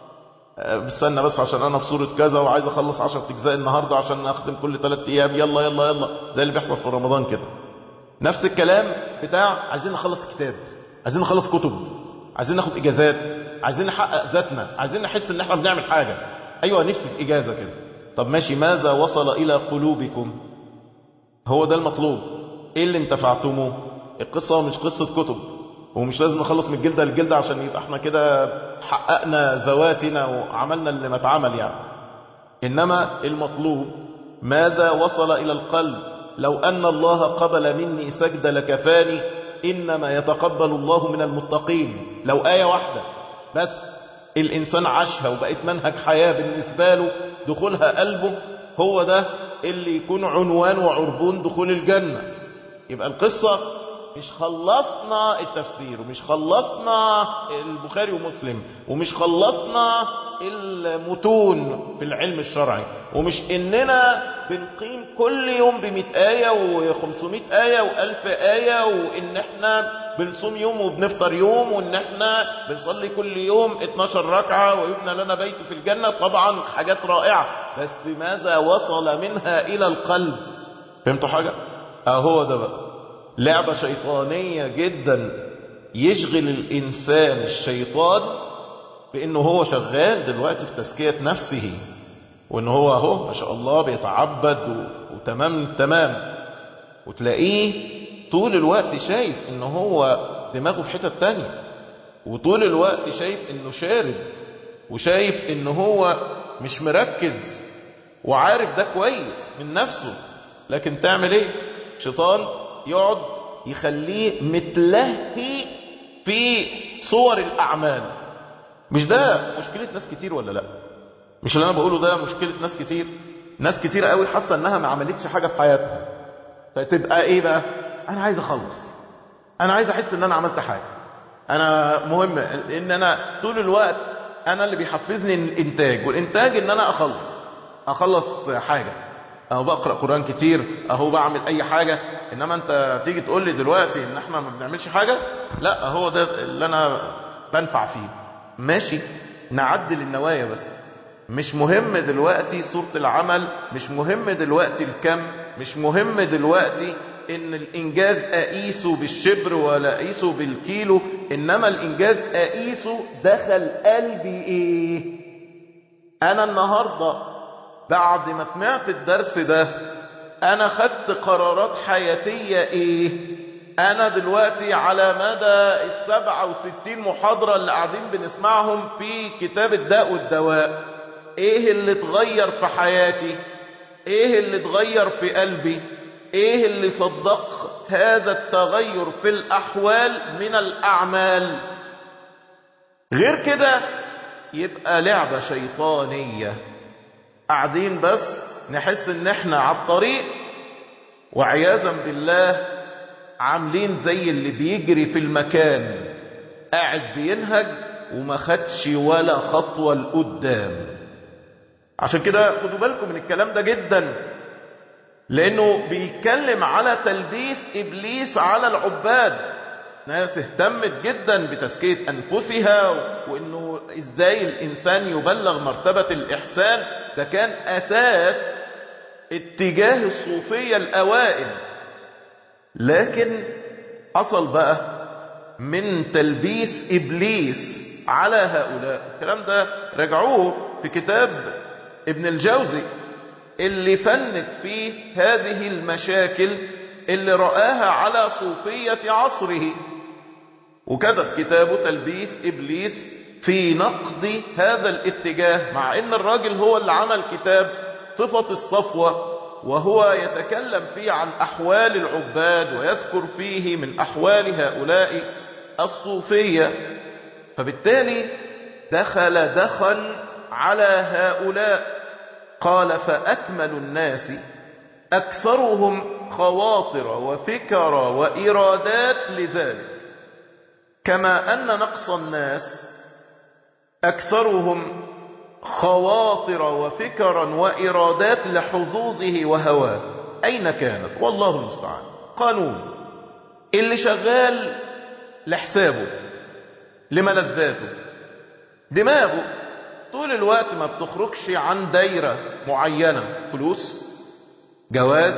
بستنى بس عشان انا في سورة كذا وعايز اخلص عشرة اجزاء النهاردة عشان اختم كل ثلاث ايام، يلا يلا يلا، زي اللي بيحصل في رمضان كده. نفس الكلام بتاع عايزين نخلص كتاب، عايزين نخلص كتب، عايزين ناخد اجازات، عايزين نحقق ذاتنا، عايزين نحس ان احنا بنعمل حاجة. ايوه نفسي في اجازة كده. طب ماشي، ماذا وصل الى قلوبكم؟ هو ده المطلوب. ايه اللي انتفعتموه؟ القصة مش قصة كتب، ومش لازم نخلص من الجلدة للجلدة عشان يبقى احنا كده حققنا ذواتنا وعملنا اللي ما اتعمل يعني. انما المطلوب ماذا وصل الى القلب؟ لو ان الله قبل مني سجد لكفاني، انما يتقبل الله من المتقين. لو آية واحدة بس الانسان عاشها وبقت منهج حياة بالنسبة له، دخولها قلبه، هو ده اللي يكون عنوان وعربون دخول الجنة. يبقى القصة مش خلصنا التفسير، ومش خلصنا البخاري ومسلم، ومش خلصنا المتون في العلم الشرعي، ومش اننا بنقيم كل يوم بمئة آية وخمسمائة آية وألف آية، وان احنا بنصوم يوم وبنفطر يوم، وان احنا بنصلي كل يوم اتناشر ركعة ويبنى لنا بيت في الجنة. طبعا حاجات رائعة، بس ماذا وصل منها الى القلب؟ فهمتوا حاجة؟ اهو ده بقى لعبة شيطانية جدا، يشغل الإنسان الشيطان بأنه هو شغال دلوقتي في تزكية نفسه، وأنه هو اهو ما شاء الله بيتعبد وتمام تمام، وتلاقيه طول الوقت شايف أنه هو دماغه في حتة تانية، وطول الوقت شايف أنه شارد، وشايف أنه هو مش مركز، وعارف ده كويس من نفسه. لكن تعمل ايه؟ شيطان يقعد يخليه متلهي في صور الأعمال. مش ده مشكلة ناس كتير ولا لا؟ مش اللي أنا بقوله ده مشكلة ناس كتير؟ ناس كتير قوي حاسة أنها ما عملتش حاجة في حياتها، فتبقى إيه بقى؟ أنا عايز أخلص، أنا عايز أحس أن أنا عملت حاجة، أنا مهم، إن أنا طول الوقت أنا اللي بيحفزني الإنتاج، والإنتاج إن أنا أخلص أخلص حاجة، أهو بقرأ قرآن كتير، أهو بعمل أي حاجة. إنما أنت تيجي تقول لي دلوقتي إن إحنا ما بنعملش حاجة، لا هو ده اللي أنا بنفع فيه. ماشي، نعدل النوايا بس. مش مهم دلوقتي صورة العمل، مش مهم دلوقتي الكم، مش مهم دلوقتي إن الإنجاز أقيسه بالشبر ولا أقيسه بالكيلو، إنما الإنجاز أقيسه دخل قلبي إيه. أنا النهاردة بعد ما سمعت الدرس ده انا خدت قرارات حياتية ايه؟ انا دلوقتي على مدى السبعة وستين محاضرة اللي قاعدين بنسمعهم في كتاب الداء والدواء، ايه اللي اتغير في حياتي؟ ايه اللي اتغير في قلبي؟ ايه اللي صدق هذا التغير في الاحوال من الاعمال؟ غير كده يبقى لعبة شيطانية، قاعدين بس نحس ان احنا على الطريق، وعياذا بالله عاملين زي اللي بيجري في المكان، قاعد بينهج وما خدش ولا خطوة لقدام. عشان كده خدوا بالكم من الكلام ده جدا، لأنه بيتكلم على تلبيس إبليس على العباد. ناس اهتمت جدا بتزكية أنفسها، وإنه إزاي الإنسان يبلغ مرتبة الإحسان. ده كان أساس اتجاه الصوفية الأوائل، لكن حصل بقى من تلبيس إبليس على هؤلاء. الكلام ده رجعوه في كتاب ابن الجوزي اللي فند فيه هذه المشاكل اللي رآها على صوفية عصره، وكتب كتابه تلبيس إبليس في نقد هذا الاتجاه، مع ان الراجل هو اللي عمل كتاب صفة الصفوة، وهو يتكلم فيه عن أحوال العباد ويذكر فيه من أحوال هؤلاء الصوفية. فبالتالي دخل دخل على هؤلاء. قال فأكمل الناس أكثرهم خواطر وفكر وإرادات لذلك، كما أن نقص الناس أكثرهم خواطر وفكرا وإرادات لحظوظه وهواه. أين كانت؟ والله المستعان. قانون اللي شغال لحسابه لملذاته، دماغه طول الوقت ما بتخرجش عن دايرة معينة، فلوس، جواز،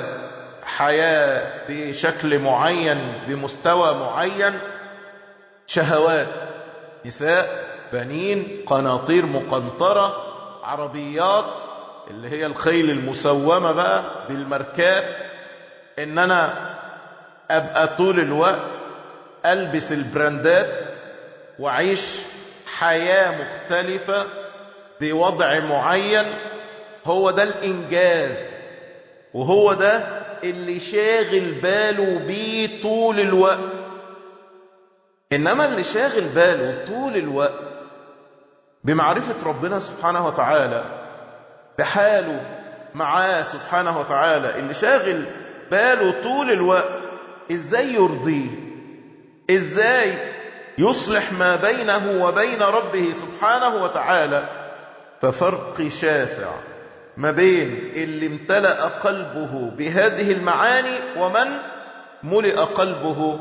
حياة بشكل معين بمستوى معين، شهوات، نساء، بنين، قناطير مقنطرة، عربيات اللي هي الخيل المسومة بقى بالماركات، ان انا ابقى طول الوقت البس البراندات واعيش حياة مختلفة بوضع معين. هو ده الانجاز، وهو ده اللي شاغل باله بيه طول الوقت. انما اللي شاغل باله طول الوقت بمعرفة ربنا سبحانه وتعالى، بحاله معاه سبحانه وتعالى، اللي شاغل باله طول الوقت ازاي يرضيه، ازاي يصلح ما بينه وبين ربه سبحانه وتعالى. ففرق شاسع ما بين اللي امتلأ قلبه بهذه المعاني ومن ملئ قلبه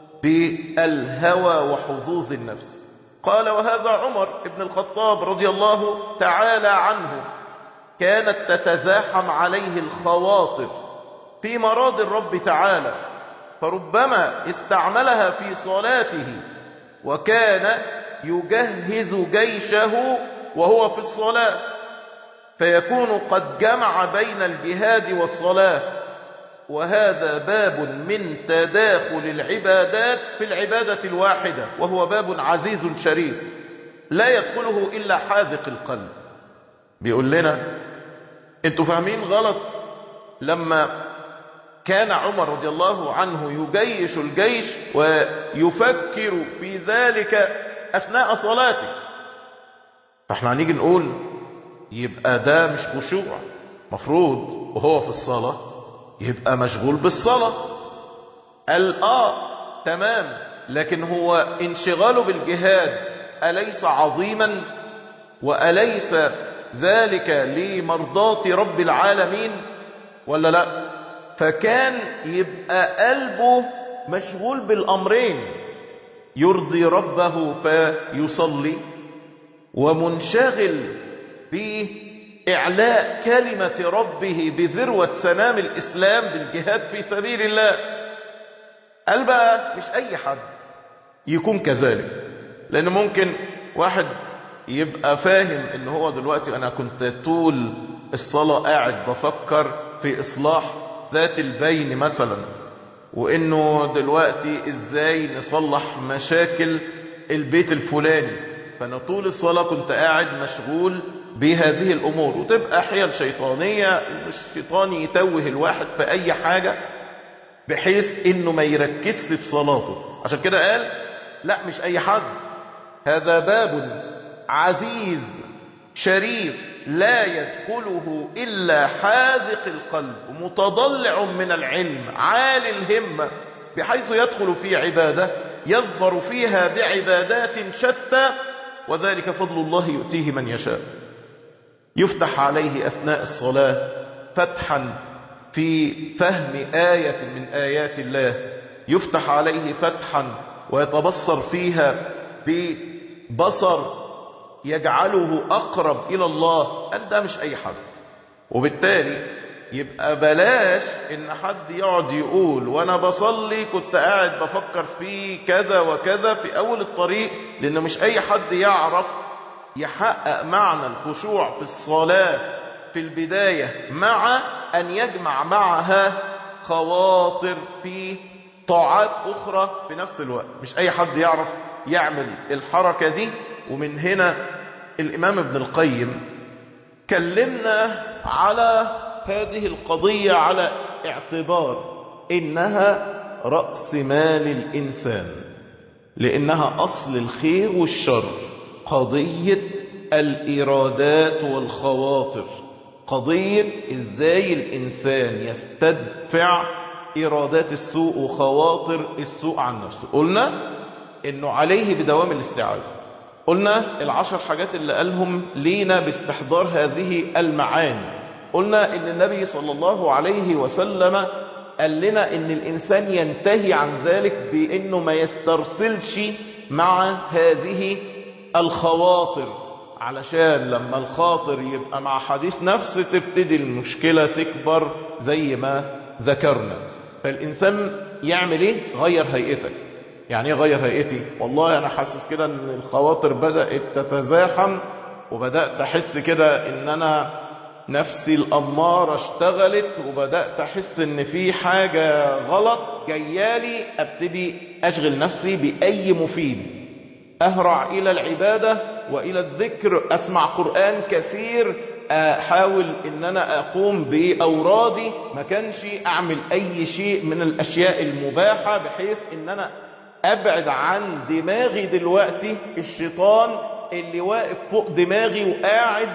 بالهوى وحظوظ النفس. قال وهذا عمر بن الخطاب رضي الله تعالى عنه كانت تتزاحم عليه الخواطر في مراضي الرب تعالى، فربما استعملها في صلاته، وكان يجهز جيشه وهو في الصلاة، فيكون قد جمع بين الجهاد والصلاة. وهذا باب من تداخل العبادات في العبادة الواحدة، وهو باب عزيز شريف لا يدخله إلا حاذق القلب. بيقول لنا انتوا فاهمين غلط لما كان عمر رضي الله عنه يجيش الجيش ويفكر في ذلك أثناء صلاته. فاحنا هنيجي نقول يبقى ده مش خشوع، مفروض وهو في الصلاة يبقى مشغول بالصلاة. قال آه تمام، لكن هو انشغاله بالجهاد أليس عظيما؟ وأليس ذلك لمرضاة رب العالمين ولا لا؟ فكان يبقى قلبه مشغول بالأمرين، يرضي ربه فيصلي، ومنشغل بإعلاء كلمة ربه بذروة سنام الإسلام بالجهاد في سبيل الله. قال بقى مش أي حد يكون كذلك، لأن ممكن واحد يبقى فاهم إن هو دلوقتي أنا كنت طول الصلاة قاعد بفكر في إصلاح ذات البين مثلا، وإنه دلوقتي إزاي نصلح مشاكل البيت الفلاني، فأنا طول الصلاة كنت قاعد مشغول بهذه الأمور، وتبقى حيل شيطانية، الشيطان يتوه الواحد في أي حاجة بحيث إنه ما يركزش في صلاته. عشان كده قال لا مش أي حد، هذا باب عزيز شريف لا يدخله إلا حاذق القلب متضلع من العلم عالي الهمة، بحيث يدخل في عبادة يظفر فيها بعبادات شتى، وذلك فضل الله يؤتيه من يشاء. يفتح عليه أثناء الصلاة فتحا في فهم آية من آيات الله، يفتح عليه فتحا ويتبصر فيها ببصر يجعله أقرب إلى الله. أن ده مش أي حد. وبالتالي يبقى بلاش إن حد يقعد يقول وأنا بصلي كنت قاعد بفكر في كذا وكذا في أول الطريق، لأن مش أي حد يعرف يحقق معنى الخشوع في الصلاة في البداية مع أن يجمع معها خواطر في طاعات أخرى في نفس الوقت. مش أي حد يعرف يعمل الحركة دي. ومن هنا الإمام ابن القيم كلمنا على هذه القضية على اعتبار إنها رأس مال الإنسان، لأنها أصل الخير والشر. قضية الإرادات والخواطر، قضية إزاي الإنسان يستدفع إرادات السوء وخواطر السوء عن نفسه. قلنا إنه عليه بدوام الاستعاذة. قلنا العشر حاجات اللي قالهم لينا باستحضار هذه المعاني. قلنا إن النبي صلى الله عليه وسلم قال لنا إن الإنسان ينتهي عن ذلك بإنه ما يسترسلش مع هذه الخواطر، علشان لما الخاطر يبقى مع حديث نفس تبتدي المشكلة تكبر زي ما ذكرنا. فالإنسان يعمل إيه؟ غير هيئتك. يعني إيه غير هيئتي؟ والله أنا حاسس كده إن الخواطر بدأت تتزاحم، وبدأت أحس كده إن أنا نفسي الأمارة اشتغلت، وبدأت أحس إن في حاجة غلط جايالي. أبتدي أشغل نفسي بأي مفيد، أهرع إلى العبادة وإلى الذكر، أسمع قرآن كثير، أحاول إن أنا أقوم بأورادي، ما كانش أعمل أي شيء من الأشياء المباحة، بحيث إن أنا أبعد عن دماغي دلوقتي الشيطان اللي واقف فوق دماغي وقاعد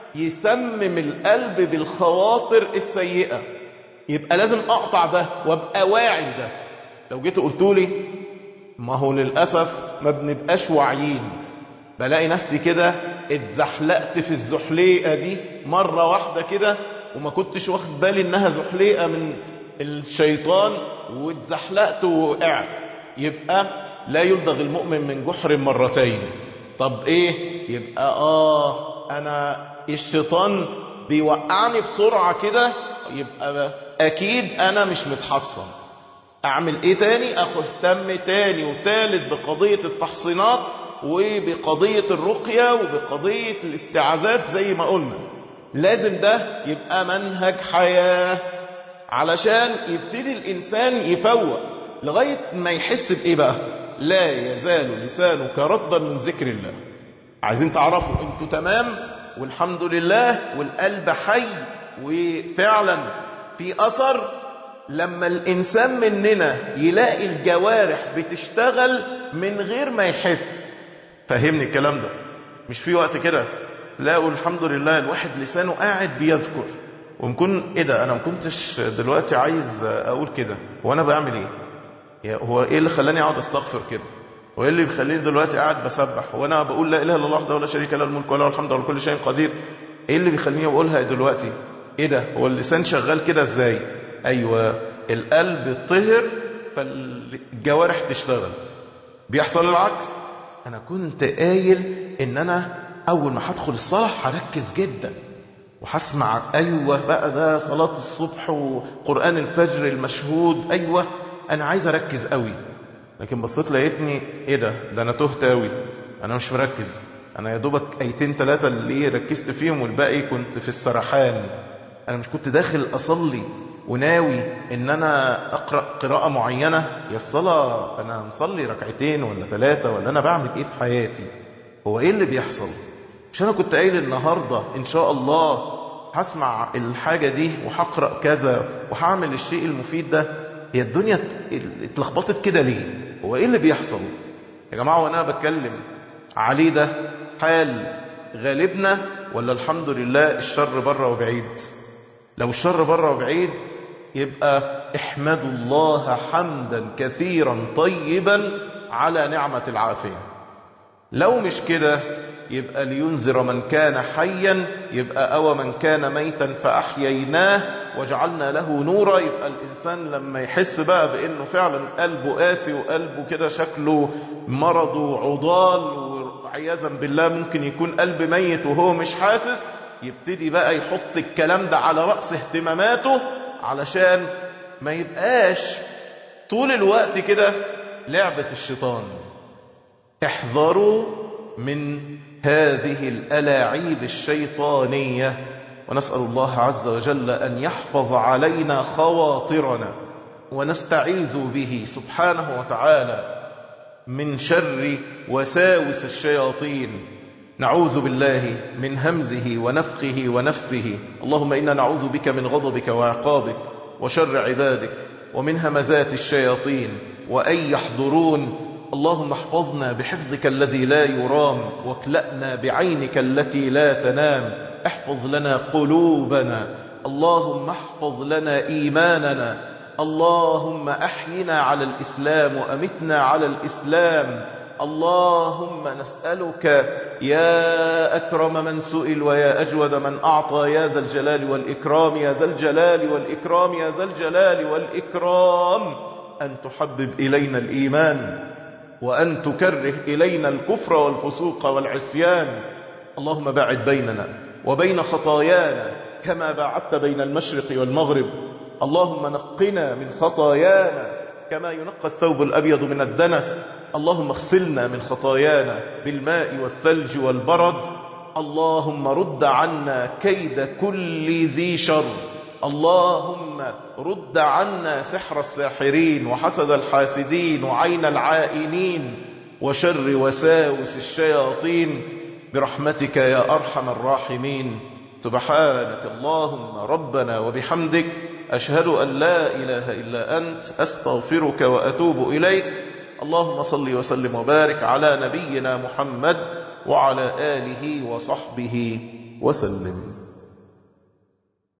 يسمم القلب بالخواطر السيئة. يبقى لازم أقطع ده وأبقى واعي ده. لو جيت قلتولي ما هو للأسف ما بنبقاش واعيين، بلاقي نفسي كده اتزحلقت في الزحليقة دي مرة واحدة كده، وما كنتش واخد بالي انها زحليقة من الشيطان، واتزحلقت ووقعت. يبقى لا يلدغ المؤمن من جحر مرتين. طب ايه؟ يبقى اه انا الشيطان بيوقعني بسرعة كده، يبقى اكيد انا مش متحصن. اعمل ايه تاني؟ اهتم تاني وتالت بقضية التحصينات وبقضية الرقية وبقضية الاستعاذات زي ما قلنا. لازم ده يبقى منهج حياة علشان يبتدي الإنسان يفوق لغاية ما يحس بإيه بقى؟ لا يزال لسانك رطبا من ذكر الله. عايزين تعرفوا انتوا تمام والحمد لله والقلب حي وفعلا في أثر لما الإنسان مننا يلاقي الجوارح بتشتغل من غير ما يحس. فهمني الكلام ده. مش في وقت كده تلاقوا الحمد لله الواحد لسانه قاعد بيذكر، ونكون ايه ده انا ما كنتش دلوقتي عايز اقول كده، وانا بعمل ايه؟ هو ايه اللي خلاني اقعد استغفر كده؟ وايه اللي بيخليني دلوقتي قاعد بسبح وانا بقول لا اله الا الله وحده ولا شريك له الملك وله الحمد على كل شيء قدير؟ ايه اللي بيخليني اقولها دلوقتي؟ ايه ده؟ هو اللسان شغال كده ازاي؟ ايوه القلب طهر فالجوارح تشتغل. بيحصل العكس. انا كنت قايل ان انا اول ما هدخل الصلاة هركز جدا وهسمع، ايوه بقى ده صلاة الصبح وقرآن الفجر المشهود، ايوه انا عايز اركز قوي. لكن بصيت لقيتني ايه ده ده انا تهت قوي، انا مش مركز، انا يا دوبك ايتين ثلاثة اللي ركزت فيهم والباقي كنت في السرحان. انا مش كنت داخل اصلي وناوي ان انا اقرأ قراءة معينة، يا الصلاة انا مصلي ركعتين ولا ثلاثة ولا انا بعمل ايه في حياتي؟ هو ايه اللي بيحصل؟ مش انا كنت قايل النهاردة ان شاء الله هسمع الحاجة دي وهقرأ كذا وهعمل الشيء المفيد ده؟ هي الدنيا اتلخبطت كده ليه؟ هو ايه اللي بيحصل يا جماعة؟ وانا بتكلم عليه ده حال غالبنا ولا الحمد لله الشر بره وبعيد؟ لو الشر بره وبعيد يبقى احمدوا الله حمدا كثيرا طيبا على نعمة العافية. لو مش كده يبقى لينذر من كان حيا، يبقى أو من كان ميتا فأحييناه وجعلنا له نورا. يبقى الإنسان لما يحس بقى بأنه فعلا قلبه قاسي وقلبه كده شكله مرض وعضال وعياذا بالله ممكن يكون قلب ميت وهو مش حاسس، يبتدي بقى يحط الكلام ده على رأس اهتماماته علشان ما يبقاش طول الوقت كده لعبة الشيطان. احذروا من هذه الألاعيب الشيطانية، ونسأل الله عز وجل أن يحفظ علينا خواطرنا، ونستعيذ به سبحانه وتعالى من شر وساوس الشياطين. نعوذ بالله من همزه ونفخه ونفثه. اللهم إنا نعوذ بك من غضبك وعقابك وشر عبادك ومن همزات الشياطين وأن يحضرون. اللهم احفظنا بحفظك الذي لا يرام، واكلأنا بعينك التي لا تنام. احفظ لنا قلوبنا، اللهم احفظ لنا إيماننا، اللهم أحينا على الإسلام وأمتنا على الإسلام. اللهم نسألك يا أكرم من سئل ويا أجود من أعطى يا ذا الجلال والإكرام يا ذا الجلال والإكرام يا ذا الجلال والإكرام أن تحبب إلينا الإيمان وأن تكره إلينا الكفر والفسوق والعصيان. اللهم باعد بيننا وبين خطايانا كما باعدت بين المشرق والمغرب. اللهم نقنا من خطايانا كما ينقى الثوب الأبيض من الدنس. اللهم اغسلنا من خطايانا بالماء والثلج والبرد. اللهم رد عنا كيد كل ذي شر. اللهم رد عنا سحر الساحرين وحسد الحاسدين وعين العائنين وشر وساوس الشياطين برحمتك يا أرحم الراحمين. سبحانك اللهم ربنا وبحمدك، أشهد أن لا إله إلا أنت، أستغفرك وأتوب إليك. اللهم صل وسلم وبارك على نبينا محمد وعلى آله وصحبه وسلم.